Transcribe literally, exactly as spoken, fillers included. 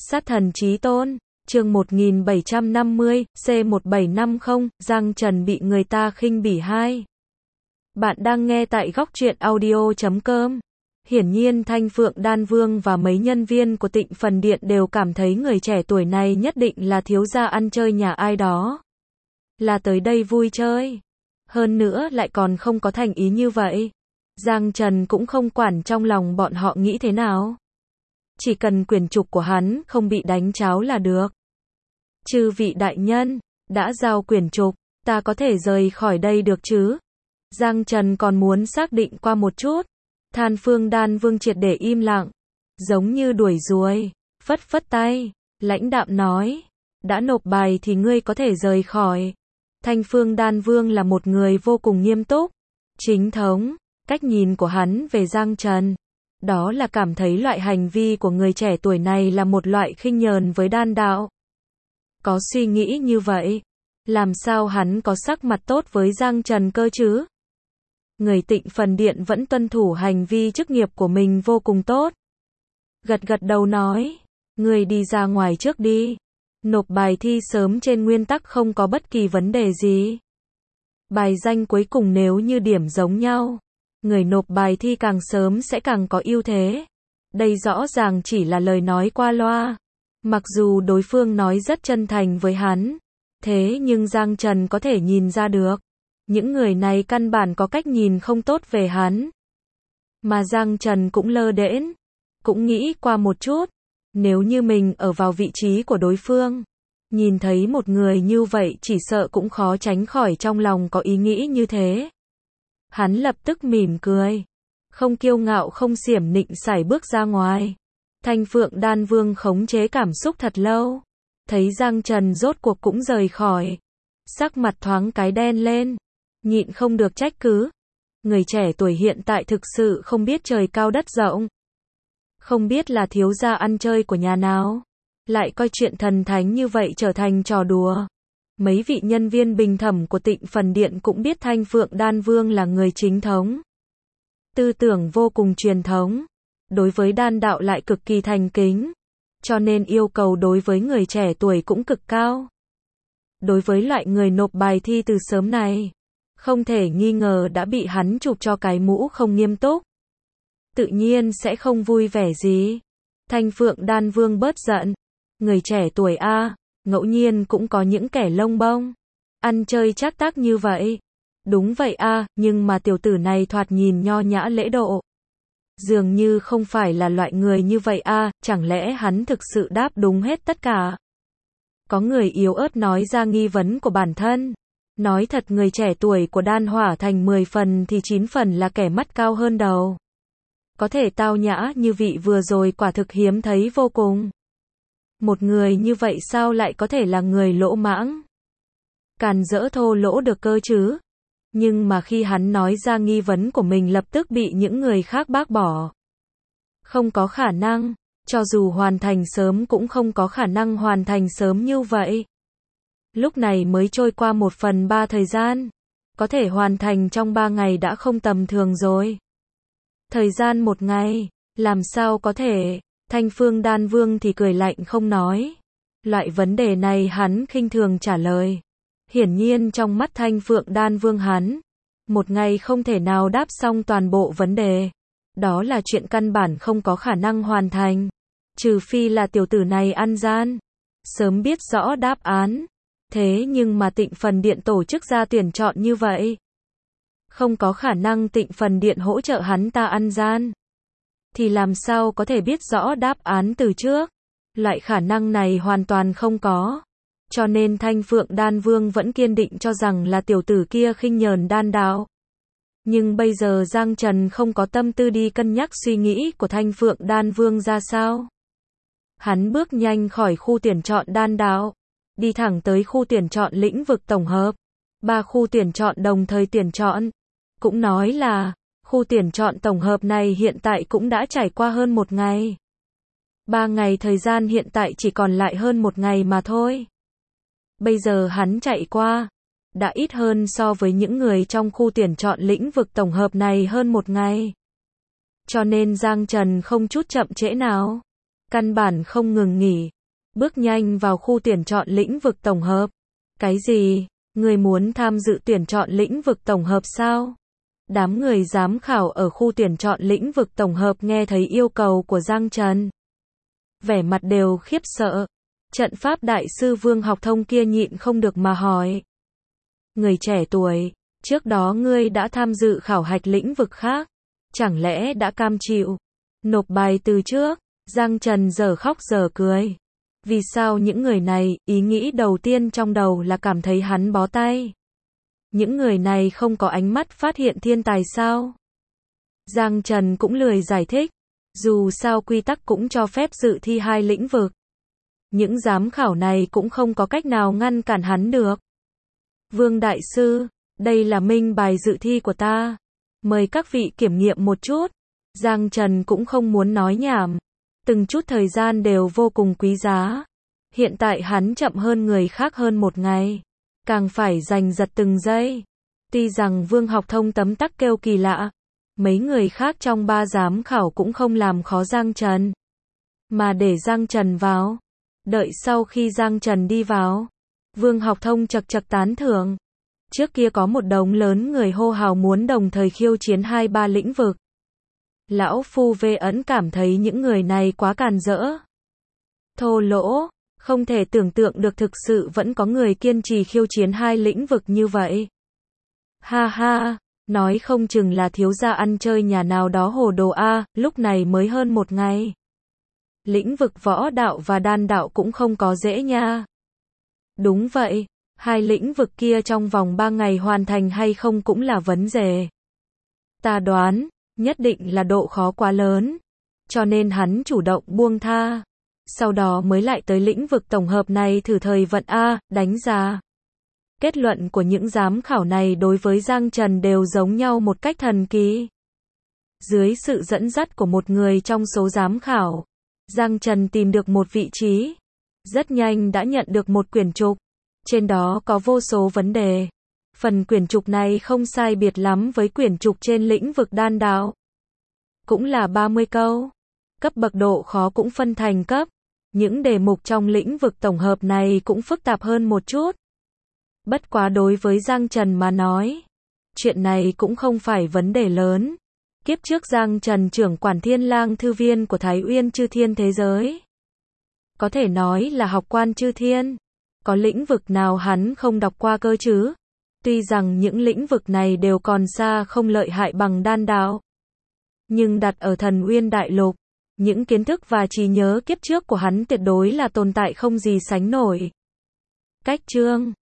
Sát thần chí tôn, chương một nghìn bảy trăm năm mươi, C một bảy năm không, Giang Trần bị người ta khinh bỉ hai. Bạn đang nghe tại góc truyện audio chấm com. Hiển nhiên Thanh Phượng Đan Vương và mấy nhân viên của Tịnh Phần Điện đều cảm thấy người trẻ tuổi này nhất định là thiếu gia ăn chơi nhà ai đó. Là tới đây vui chơi. Hơn nữa lại còn không có thành ý như vậy. Giang Trần cũng không quản trong lòng bọn họ nghĩ thế nào. Chỉ cần quyền trục của hắn không bị đánh tráo là được. Chư vị đại nhân, đã giao quyền trục, ta có thể rời khỏi đây được chứ? Giang Trần còn muốn xác định qua một chút. Than Phương Đan Vương triệt để im lặng, giống như đuổi ruồi, phất phất tay, lãnh đạm nói, đã nộp bài thì ngươi có thể rời khỏi. Thanh Phương Đan Vương là một người vô cùng nghiêm túc, chính thống, cách nhìn của hắn về Giang Trần, đó là cảm thấy loại hành vi của người trẻ tuổi này là một loại khinh nhờn với đan đạo. Có suy nghĩ như vậy, làm sao hắn có sắc mặt tốt với Giang Trần cơ chứ? Người Tịnh Phần Điện vẫn tuân thủ hành vi chức nghiệp của mình vô cùng tốt. Gật gật đầu nói, người đi ra ngoài trước đi. Nộp bài thi sớm trên nguyên tắc không có bất kỳ vấn đề gì. Bài danh cuối cùng nếu như điểm giống nhau, người nộp bài thi càng sớm sẽ càng có ưu thế. Đây rõ ràng chỉ là lời nói qua loa. Mặc dù đối phương nói rất chân thành với hắn, thế nhưng Giang Trần có thể nhìn ra được. Những người này căn bản có cách nhìn không tốt về hắn. Mà Giang Trần cũng lơ đễnh, cũng nghĩ qua một chút, nếu như mình ở vào vị trí của đối phương, nhìn thấy một người như vậy chỉ sợ cũng khó tránh khỏi trong lòng có ý nghĩ như thế. Hắn lập tức mỉm cười, không kiêu ngạo không xiểm nịnh sải bước ra ngoài. Thanh Phượng Đan Vương khống chế cảm xúc thật lâu, thấy Giang Trần rốt cuộc cũng rời khỏi, sắc mặt thoáng cái đen lên, nhịn không được trách cứ. Người trẻ tuổi hiện tại thực sự không biết trời cao đất rộng. Không biết là thiếu gia ăn chơi của nhà nào, lại coi chuyện thần thánh như vậy trở thành trò đùa. Mấy vị nhân viên bình thẩm của Tịnh Phần Điện cũng biết Thanh Phượng Đan Vương là người chính thống, tư tưởng vô cùng truyền thống, đối với đan đạo lại cực kỳ thành kính, cho nên yêu cầu đối với người trẻ tuổi cũng cực cao. Đối với loại người nộp bài thi từ sớm này, không thể nghi ngờ đã bị hắn chụp cho cái mũ không nghiêm túc. Tự nhiên sẽ không vui vẻ gì. Thanh Phượng Đan Vương bớt giận. Người trẻ tuổi a, ngẫu nhiên cũng có những kẻ lông bông, ăn chơi trác tác như vậy. Đúng vậy a, nhưng mà tiểu tử này thoạt nhìn nho nhã lễ độ. Dường như không phải là loại người như vậy a, chẳng lẽ hắn thực sự đáp đúng hết tất cả? Có người yếu ớt nói ra nghi vấn của bản thân. Nói thật người trẻ tuổi của Đan Hỏa Thành mười phần thì chín phần là kẻ mắt cao hơn đầu. Có thể tao nhã như vị vừa rồi quả thực hiếm thấy vô cùng. Một người như vậy sao lại có thể là người lỗ mãng? Càn rỡ thô lỗ được cơ chứ? Nhưng mà khi hắn nói ra nghi vấn của mình lập tức bị những người khác bác bỏ. Không có khả năng, cho dù hoàn thành sớm cũng không có khả năng hoàn thành sớm như vậy. Lúc này mới trôi qua một phần ba thời gian, có thể hoàn thành trong ba ngày đã không tầm thường rồi. Thời gian một ngày, làm sao có thể? Thanh Phương Đan Vương thì cười lạnh không nói. Loại vấn đề này hắn khinh thường trả lời. Hiển nhiên trong mắt Thanh Phượng Đan Vương hắn, một ngày không thể nào đáp xong toàn bộ vấn đề. Đó là chuyện căn bản không có khả năng hoàn thành. Trừ phi là tiểu tử này ăn gian, sớm biết rõ đáp án. Thế nhưng mà Tịnh Phần Điện tổ chức ra tuyển chọn như vậy, không có khả năng Tịnh Phần Điện hỗ trợ hắn ta ăn gian. Thì làm sao có thể biết rõ đáp án từ trước? Loại khả năng này hoàn toàn không có. Cho nên Thanh Phượng Đan Vương vẫn kiên định cho rằng là tiểu tử kia khinh nhờn đan đạo. Nhưng bây giờ Giang Trần không có tâm tư đi cân nhắc suy nghĩ của Thanh Phượng Đan Vương ra sao. Hắn bước nhanh khỏi khu tuyển chọn đan đạo, đi thẳng tới khu tuyển chọn lĩnh vực tổng hợp. Ba khu tuyển chọn đồng thời tuyển chọn. Cũng nói là, khu tuyển chọn tổng hợp này hiện tại cũng đã trải qua hơn một ngày. Ba ngày thời gian hiện tại chỉ còn lại hơn một ngày mà thôi. Bây giờ hắn chạy qua, đã ít hơn so với những người trong khu tuyển chọn lĩnh vực tổng hợp này hơn một ngày. Cho nên Giang Trần không chút chậm trễ nào, căn bản không ngừng nghỉ, bước nhanh vào khu tuyển chọn lĩnh vực tổng hợp. Cái gì? Người muốn tham dự tuyển chọn lĩnh vực tổng hợp sao? Đám người giám khảo ở khu tuyển chọn lĩnh vực tổng hợp nghe thấy yêu cầu của Giang Trần. Vẻ mặt đều khiếp sợ. Trận pháp đại sư Vương Học Thông kia nhịn không được mà hỏi. Người trẻ tuổi, trước đó ngươi đã tham dự khảo hạch lĩnh vực khác, chẳng lẽ đã cam chịu nộp bài từ trước? Giang Trần giờ khóc giờ cười. Vì sao những người này, ý nghĩ đầu tiên trong đầu là cảm thấy hắn bó tay? Những người này không có ánh mắt phát hiện thiên tài sao? Giang Trần cũng lười giải thích. Dù sao quy tắc cũng cho phép dự thi hai lĩnh vực. Những giám khảo này cũng không có cách nào ngăn cản hắn được. Vương Đại Sư, đây là minh bài dự thi của ta. Mời các vị kiểm nghiệm một chút. Giang Trần cũng không muốn nói nhảm. Từng chút thời gian đều vô cùng quý giá. Hiện tại hắn chậm hơn người khác hơn một ngày. Càng phải giành giật từng giây. Tuy rằng Vương Học Thông tấm tắc kêu kỳ lạ. Mấy người khác trong ba giám khảo cũng không làm khó Giang Trần. Mà để Giang Trần vào. Đợi sau khi Giang Trần đi vào. Vương Học Thông chật chật tán thưởng. Trước kia có một đống lớn người hô hào muốn đồng thời khiêu chiến hai ba lĩnh vực. Lão Phu Vê ẩn cảm thấy những người này quá càn rỡ. Thô lỗ, không thể tưởng tượng được thực sự vẫn có người kiên trì khiêu chiến hai lĩnh vực như vậy. Ha ha, nói không chừng là thiếu gia ăn chơi nhà nào đó hồ đồ a, lúc này mới hơn một ngày. Lĩnh vực võ đạo và đan đạo cũng không có dễ nha. Đúng vậy, hai lĩnh vực kia trong vòng ba ngày hoàn thành hay không cũng là vấn đề. Ta đoán, nhất định là độ khó quá lớn, cho nên hắn chủ động buông tha. Sau đó mới lại tới lĩnh vực tổng hợp này thử thời vận a, đánh giá. Kết luận của những giám khảo này đối với Giang Trần đều giống nhau một cách thần kỳ. Dưới sự dẫn dắt của một người trong số giám khảo, Giang Trần tìm được một vị trí. Rất nhanh đã nhận được một quyển trục. Trên đó có vô số vấn đề. Phần quyển trục này không sai biệt lắm với quyển trục trên lĩnh vực đan đạo. Cũng là ba mươi câu. Cấp bậc độ khó cũng phân thành cấp. Những đề mục trong lĩnh vực tổng hợp này cũng phức tạp hơn một chút. Bất quá đối với Giang Trần mà nói, chuyện này cũng không phải vấn đề lớn. Kiếp trước Giang Trần trưởng quản Thiên Lang Thư Viên của Thái Uyên Chư Thiên thế giới. Có thể nói là học quan chư thiên. Có lĩnh vực nào hắn không đọc qua cơ chứ? Tuy rằng những lĩnh vực này đều còn xa không lợi hại bằng đan đạo. Nhưng đặt ở Thần Uyên Đại Lục, những kiến thức và trí nhớ kiếp trước của hắn tuyệt đối là tồn tại không gì sánh nổi. Cách chương